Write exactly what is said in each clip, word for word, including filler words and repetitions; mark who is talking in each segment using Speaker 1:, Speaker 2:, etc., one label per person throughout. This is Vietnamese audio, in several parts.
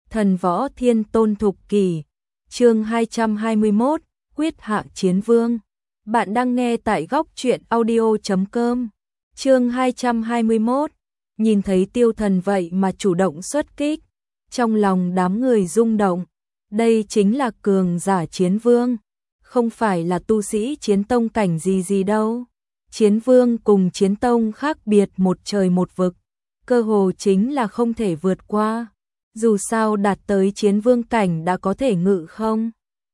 Speaker 1: Thần võ thiên tôn thục kỷ, chương hai trăm hai mươi mốt, quyết hạ chiến vương. Bạn đang nghe tại góc truyện audio chấm com. Chương hai trăm hai mươi mốt, nhìn thấy Tiêu Thần vậy mà chủ động xuất kích, trong lòng đám người rung động. Đây chính là cường giả chiến vương, không phải là tu sĩ chiến tông cảnh gì gì đâu. Chiến vương cùng chiến tông khác biệt một trời một vực, cơ hồ chính là không thể vượt qua. Dù sao đạt tới chiến vương cảnh đã có thể ngự không.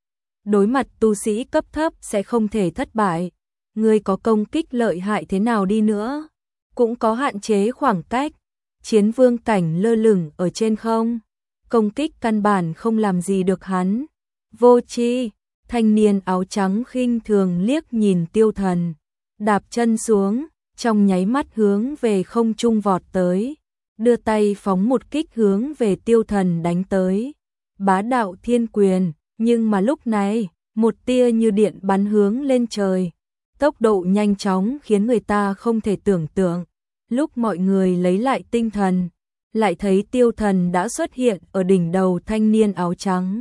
Speaker 1: Đối mặt tu sĩ cấp thấp sẽ không thể thất bại. Người có công kích lợi hại thế nào đi nữa, cũng có hạn chế khoảng cách. Chiến vương cảnh lơ lửng ở trên không, công kích căn bản không làm gì được hắn. Vô tri, thanh niên áo trắng khinh thường liếc nhìn Tiêu Thần, đạp chân xuống, trong nháy mắt hướng về không trung vọt tới, đưa tay phóng một kích hướng về Tiêu Thần đánh tới. Bá đạo thiên quyền, nhưng mà lúc này, một tia như điện bắn hướng lên trời, tốc độ nhanh chóng khiến người ta không thể tưởng tượng. Lúc mọi người lấy lại tinh thần, lại thấy Tiêu Thần đã xuất hiện ở đỉnh đầu thanh niên áo trắng.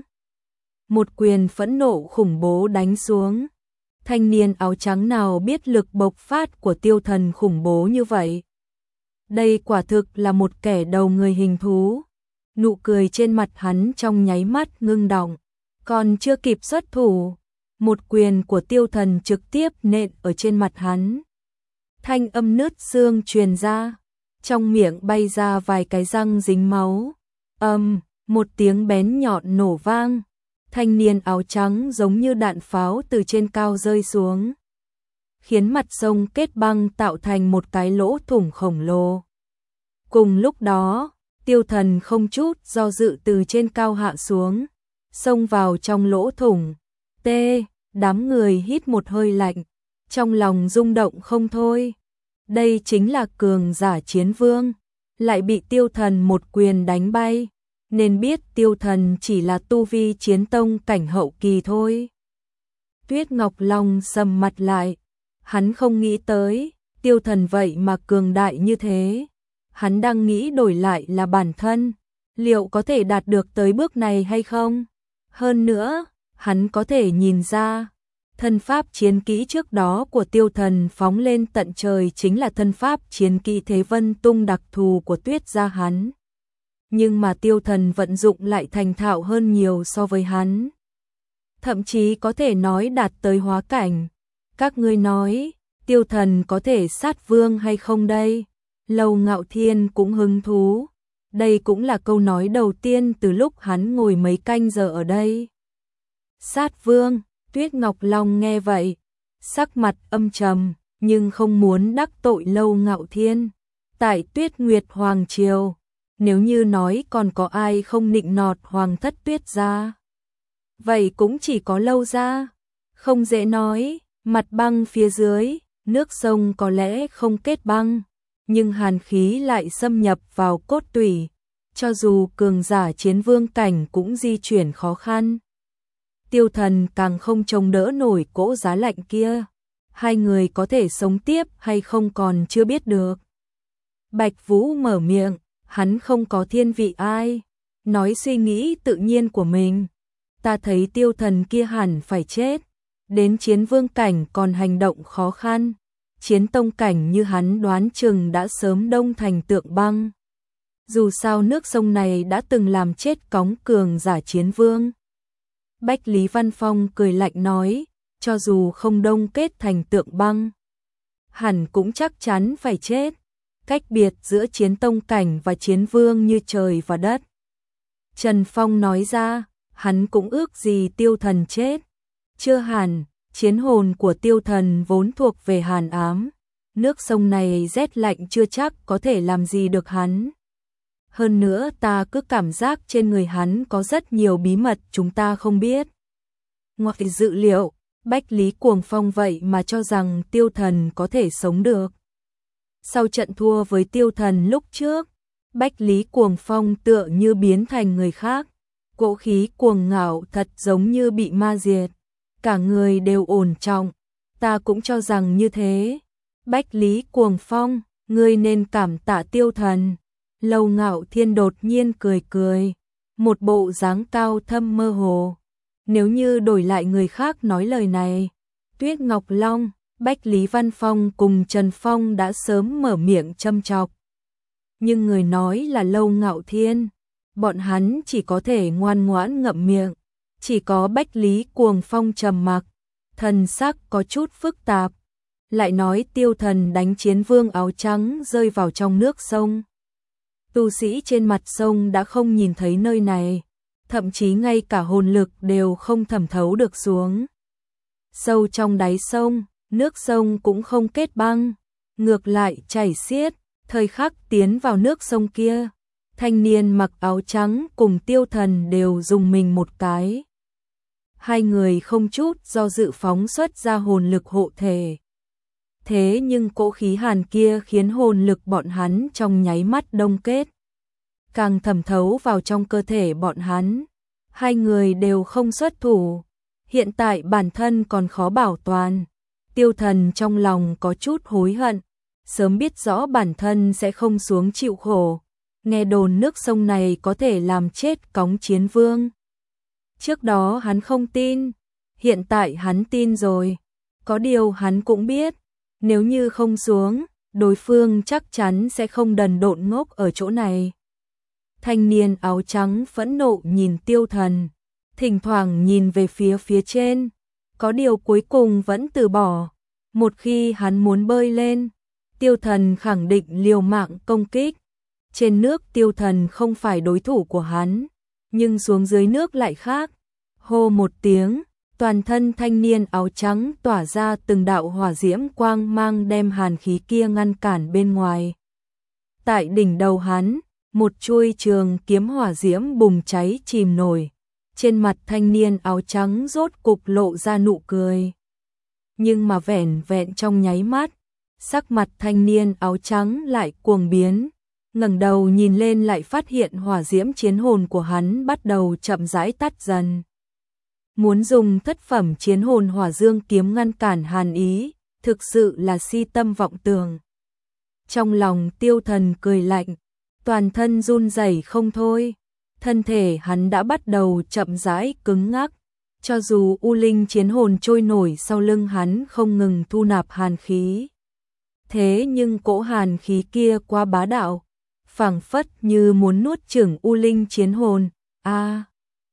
Speaker 1: Một quyền phẫn nộ khủng bố đánh xuống. Thanh niên áo trắng nào biết lực bộc phát của Tiêu Thần khủng bố như vậy. Đây quả thực là một kẻ đầu người hình thú. Nụ cười trên mặt hắn trong nháy mắt ngưng đọng, còn chưa kịp xuất thủ, một quyền của Tiêu Thần trực tiếp nện ở trên mặt hắn. Thanh âm nứt xương truyền ra, trong miệng bay ra vài cái răng dính máu. Âm, một tiếng bén nhọn nổ vang. Thanh niên áo trắng giống như đạn pháo từ trên cao rơi xuống, khiến mặt sông kết băng tạo thành một cái lỗ thủng khổng lồ. Cùng lúc đó, Tiêu Thần không chút do dự từ trên cao hạ xuống, xông vào trong lỗ thủng. Tê, đám người hít một hơi lạnh, trong lòng rung động không thôi. Đây chính là cường giả chiến vương, lại bị Tiêu Thần một quyền đánh bay, nên biết Tiêu Thần chỉ là tu vi chiến tông cảnh hậu kỳ thôi. Tuyết Ngọc Long sầm mặt lại, hắn không nghĩ tới, Tiêu Thần vậy mà cường đại như thế. Hắn đang nghĩ đổi lại là bản thân, liệu có thể đạt được tới bước này hay không? Hơn nữa, hắn có thể nhìn ra, thân pháp chiến kỹ trước đó của Tiêu Thần phóng lên tận trời chính là thân pháp chiến kỹ Thế Vân Tung đặc thù của Tuyết gia hắn. Nhưng mà Tiêu Thần vận dụng lại thành thạo hơn nhiều so với hắn. Thậm chí có thể nói đạt tới hóa cảnh. Các ngươi nói, Tiêu Thần có thể sát vương hay không đây? Lâu Ngạo Thiên cũng hứng thú. Đây cũng là câu nói đầu tiên từ lúc hắn ngồi mấy canh giờ ở đây. Sát vương, Tuyết Ngọc Long nghe vậy, sắc mặt âm trầm, nhưng không muốn đắc tội Lâu Ngạo Thiên. Tại Tuyết Nguyệt Hoàng Triều, nếu như nói còn có ai không nịnh nọt Hoàng thất Tuyết gia, vậy cũng chỉ có Lâu gia. Không dễ nói, mặt băng phía dưới, nước sông có lẽ không kết băng, nhưng hàn khí lại xâm nhập vào cốt tủy, cho dù cường giả chiến vương cảnh cũng di chuyển khó khăn. Tiêu Thần càng không chống đỡ nổi cỗ giá lạnh kia, hai người có thể sống tiếp hay không còn chưa biết được. Bạch Vũ mở miệng, hắn không có thiên vị ai, nói suy nghĩ tự nhiên của mình. Ta thấy Tiêu Thần kia hẳn phải chết, đến chiến vương cảnh còn hành động khó khăn. Chiến tông cảnh như hắn đoán chừng đã sớm đông thành tượng băng. Dù sao nước sông này đã từng làm chết cóng cường giả chiến vương. Bách Lý Văn Phong cười lạnh nói, cho dù không đông kết thành tượng băng, hẳn cũng chắc chắn phải chết. Cách biệt giữa chiến tông cảnh và chiến vương như trời và đất. Trần Phong nói ra, hắn cũng ước gì Tiêu Thần chết. Chưa hẳn. Chiến hồn của Tiêu Thần vốn thuộc về hàn ám, nước sông này rét lạnh chưa chắc có thể làm gì được hắn. Hơn nữa ta cứ cảm giác trên người hắn có rất nhiều bí mật chúng ta không biết. Ngoài dự liệu, Bách Lý Cuồng Phong vậy mà cho rằng Tiêu Thần có thể sống được. Sau trận thua với Tiêu Thần lúc trước, Bách Lý Cuồng Phong tựa như biến thành người khác, cỗ khí cuồng ngạo thật giống như bị ma diệt. Cả người đều ổn trọng, ta cũng cho rằng như thế. Bách Lý Cuồng Phong, ngươi nên cảm tạ Tiêu Thần. Lâu Ngạo Thiên đột nhiên cười cười, một bộ dáng cao thâm mơ hồ. Nếu như đổi lại người khác nói lời này, Tuyết Ngọc Long, Bách Lý Văn Phong cùng Trần Phong đã sớm mở miệng châm chọc. Nhưng người nói là Lâu Ngạo Thiên, bọn hắn chỉ có thể ngoan ngoãn ngậm miệng, chỉ có Bách Lý Cuồng Phong trầm mặc, thần sắc có chút phức tạp, lại nói Tiêu Thần đánh chiến vương áo trắng rơi vào trong nước sông. Tu sĩ trên mặt sông đã không nhìn thấy nơi này, thậm chí ngay cả hồn lực đều không thẩm thấu được xuống. Sâu trong đáy sông, nước sông cũng không kết băng, ngược lại chảy xiết, thời khắc tiến vào nước sông kia. Thanh niên mặc áo trắng cùng Tiêu Thần đều dùng mình một cái. Hai người không chút do dự phóng xuất ra hồn lực hộ thể. Thế nhưng cỗ khí hàn kia khiến hồn lực bọn hắn trong nháy mắt đông kết, càng thẩm thấu vào trong cơ thể bọn hắn. Hai người đều không xuất thủ, hiện tại bản thân còn khó bảo toàn. Tiêu Thần trong lòng có chút hối hận, sớm biết rõ bản thân sẽ không xuống chịu khổ. Nghe đồn nước sông này có thể làm chết cóng chiến vương. Trước đó hắn không tin, hiện tại hắn tin rồi. Có điều hắn cũng biết, nếu như không xuống, đối phương chắc chắn sẽ không đần độn ngốc ở chỗ này. Thanh niên áo trắng phẫn nộ nhìn Tiêu Thần, thỉnh thoảng nhìn về phía phía trên, có điều cuối cùng vẫn từ bỏ. Một khi hắn muốn bơi lên, Tiêu Thần khẳng định liều mạng công kích. Trên nước Tiêu Thần không phải đối thủ của hắn, nhưng xuống dưới nước lại khác. Hô một tiếng, toàn thân thanh niên áo trắng tỏa ra từng đạo hỏa diễm quang mang đem hàn khí kia ngăn cản bên ngoài. Tại đỉnh đầu hắn, một chuôi trường kiếm hỏa diễm bùng cháy chìm nổi. Trên mặt thanh niên áo trắng rốt cục lộ ra nụ cười. Nhưng mà vẻn vẹn trong nháy mắt, sắc mặt thanh niên áo trắng lại cuồng biến. Ngẩng đầu nhìn lên lại phát hiện hỏa diễm chiến hồn của hắn bắt đầu chậm rãi tắt dần. Muốn dùng thất phẩm chiến hồn hỏa dương kiếm ngăn cản hàn ý, thực sự là si tâm vọng tưởng. Trong lòng Tiêu Thần cười lạnh, toàn thân run rẩy không thôi. Thân thể hắn đã bắt đầu chậm rãi cứng ngắc, cho dù U Linh chiến hồn trôi nổi sau lưng hắn không ngừng thu nạp hàn khí. Thế nhưng cỗ hàn khí kia quá bá đạo, phảng phất như muốn nuốt chửng U Linh chiến hồn. A! À,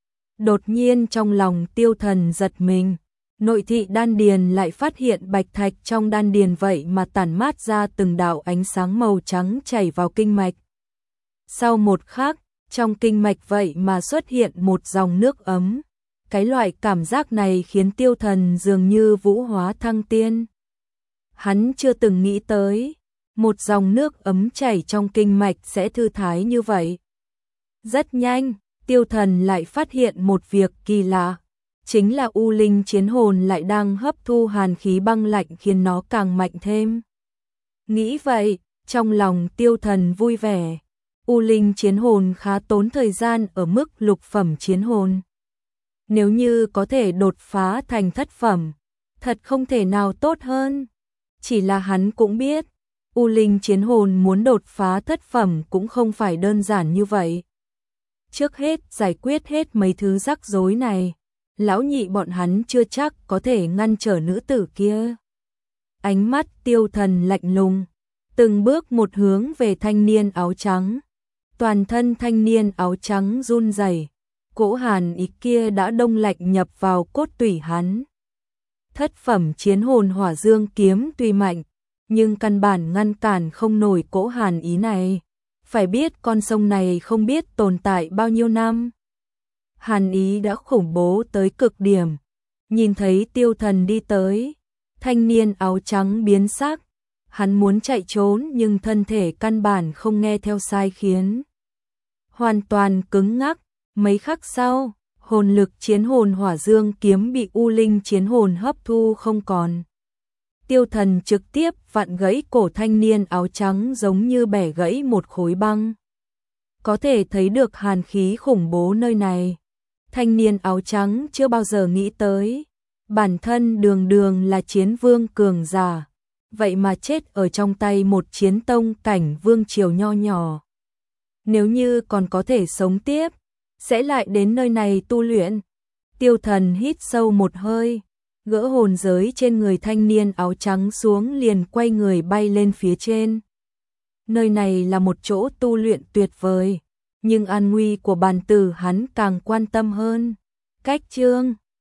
Speaker 1: đột nhiên trong lòng Tiêu Thần giật mình, nội thị đan điền lại phát hiện bạch thạch trong đan điền vậy mà tản mát ra từng đạo ánh sáng màu trắng chảy vào kinh mạch. Sau một khắc, trong kinh mạch vậy mà xuất hiện một dòng nước ấm. Cái loại cảm giác này khiến Tiêu Thần dường như vũ hóa thăng tiên. Hắn chưa từng nghĩ tới, một dòng nước ấm chảy trong kinh mạch sẽ thư thái như vậy. Rất nhanh, Tiêu Thần lại phát hiện một việc kỳ lạ, chính là U Linh chiến hồn lại đang hấp thu hàn khí băng lạnh khiến nó càng mạnh thêm. Nghĩ vậy, trong lòng Tiêu Thần vui vẻ. U Linh chiến hồn khá tốn thời gian ở mức lục phẩm chiến hồn. Nếu như có thể đột phá thành thất phẩm, thật không thể nào tốt hơn. Chỉ là hắn cũng biết, U Linh chiến hồn muốn đột phá thất phẩm cũng không phải đơn giản như vậy. Trước hết giải quyết hết mấy thứ rắc rối này, lão nhị bọn hắn chưa chắc có thể ngăn trở nữ tử kia. Ánh mắt Tiêu Thần lạnh lùng, từng bước một hướng về thanh niên áo trắng. Toàn thân thanh niên áo trắng run rẩy, cỗ hàn ý kia đã đông lạnh nhập vào cốt tủy hắn. Thất phẩm chiến hồn hỏa dương kiếm tuy mạnh, nhưng căn bản ngăn cản không nổi cỗ hàn ý này. Phải biết con sông này không biết tồn tại bao nhiêu năm. Hàn ý đã khủng bố tới cực điểm. Nhìn thấy Tiêu Thần đi tới, thanh niên áo trắng biến sắc. Hắn muốn chạy trốn nhưng thân thể căn bản không nghe theo sai khiến. Hoàn toàn cứng ngắc, mấy khắc sau, hồn lực chiến hồn hỏa dương kiếm bị U Linh chiến hồn hấp thu không còn. Tiêu Thần trực tiếp vặn gãy cổ thanh niên áo trắng giống như bẻ gãy một khối băng. Có thể thấy được hàn khí khủng bố nơi này. Thanh niên áo trắng chưa bao giờ nghĩ tới, bản thân đường đường là chiến vương cường giả, vậy mà chết ở trong tay một chiến tông cảnh vương triều nho nhỏ. Nếu như còn có thể sống tiếp, sẽ lại đến nơi này tu luyện. Tiêu Thần hít sâu một hơi, gỡ hồn giới trên người thanh niên áo trắng xuống liền quay người bay lên phía trên. Nơi này là một chỗ tu luyện tuyệt vời, nhưng an nguy của bàn tử hắn càng quan tâm hơn. Cách chương